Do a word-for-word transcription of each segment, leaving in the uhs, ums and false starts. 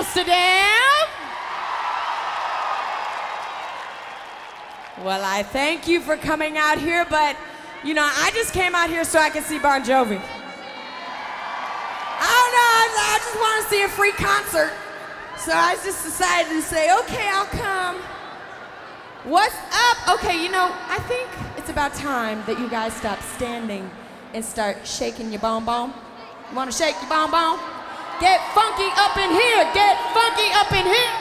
Amsterdam. Well, I thank you for coming out here, but, you know, I just came out here so I could see Bon Jovi. I don't know, I, I just want to see a free concert. So I just decided to say, okay, I'll come. What's up? Okay, you know, I think it's about time that you guys stop standing and start shaking your bon-bon. You want to shake your bon-bon? Get funky up in here. Get funky up in here.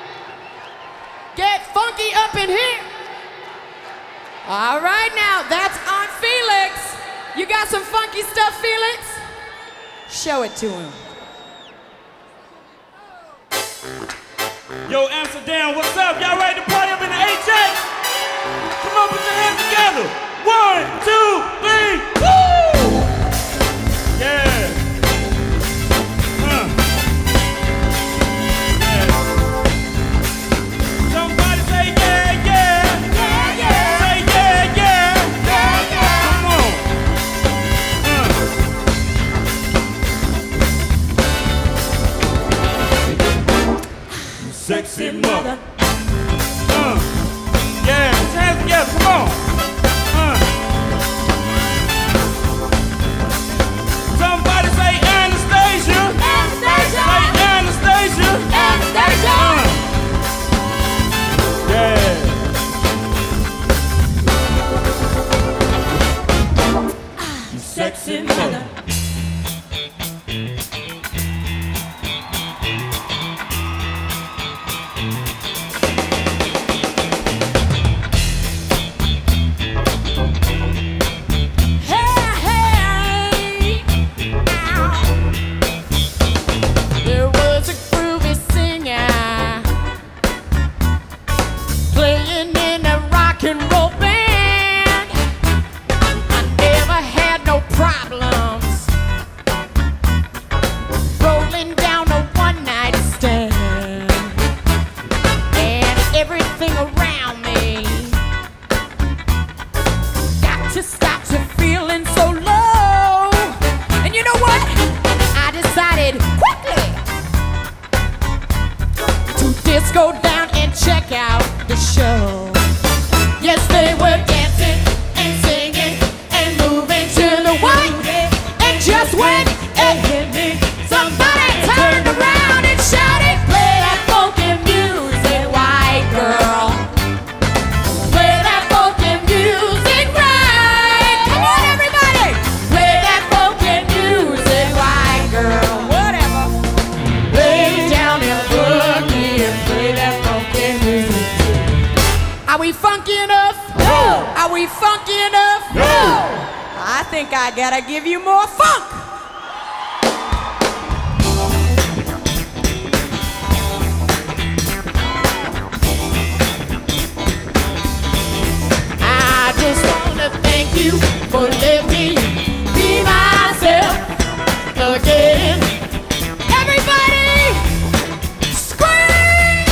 Get funky up in here. All right, now, that's on Felix. You got some funky stuff, Felix? Show it to him. Yo, Amsterdam, what's up? Y'all ready to party up in the H A? Come on, put your hands together. One, two, three, woo! Yeah. Huh. Yeah. Somebody say yeah, yeah. Yeah, yeah. Say yeah, yeah. Yeah, yeah. Come on. Uh. Sexy mother. Uh. Yeah, put your hands together, come on. Uh. Somebody say Anastasia. Anastasia. Say Anastasia. Anastasia. Uh. Yeah. You sexy mother. Go down and check out the show. Yes, they were dancing and singing and moving to the white. And just when it hit me, somebody turned around and shouted, play that funky music, white girl. Play that funky music right. Come on, everybody. Play that funky music, white girl. Whatever. Lay down and boogie and play that funky music. Are we funky enough? No. Are we funky enough? No. I think I gotta give you more funk. I just wanna thank you for letting me be myself again. Everybody, scream!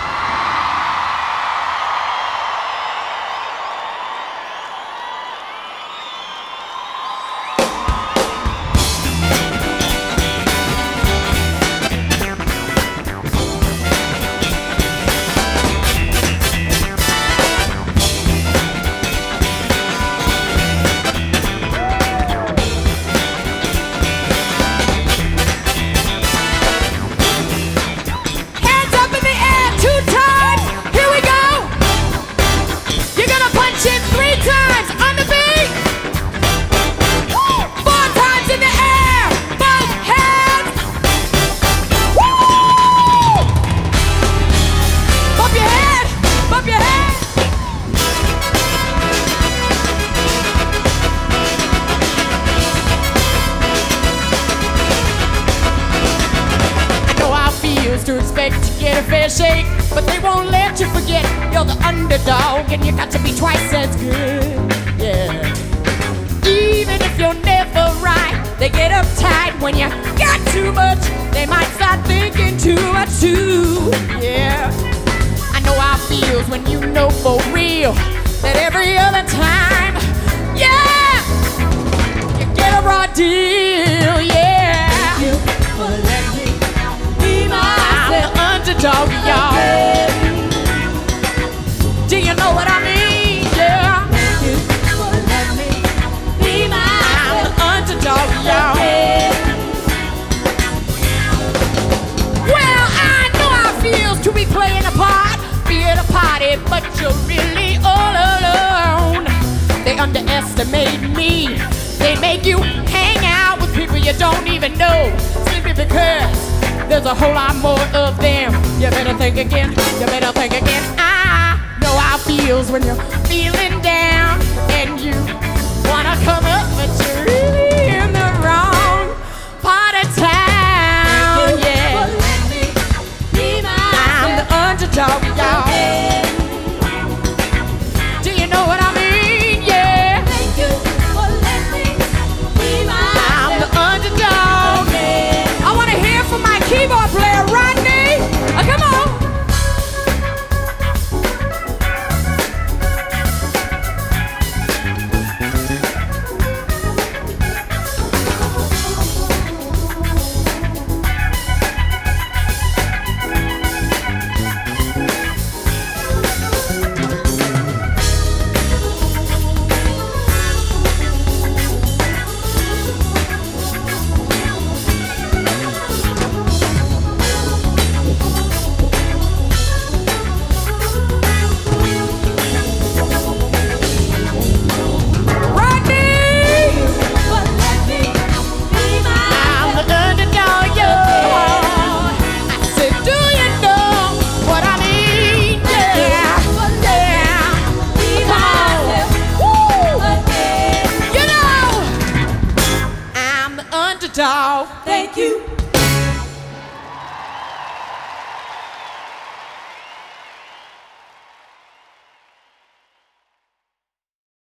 Hands up in the air two times. Here we go. You're gonna punch it three times on the beat. Four times in the air. Both hands. Woo! Bump your head. Bump your head. I know how it feels to expect to get a fair shake, but they won't let you forget you're the underdog and you got to be twice as good. Yeah. Even if you're never right, they get uptight when you got too much. They might start thinking too much too. Yeah. I know how it feels when you know for real that every other time, yeah, you get a raw deal. Yeah. Thank you for letting me be myself. there's a whole lot more of them. You better think again, you better think again. I know how it feels when you're feeling down and you wanna come up, but you're really in the wrong part of town. Yeah, I'm the underdog, y'all. Do you know what I mean? Yeah, I'm the underdog. I wanna hear from my keyboard player, Rodney. Oh, come on. Thank you.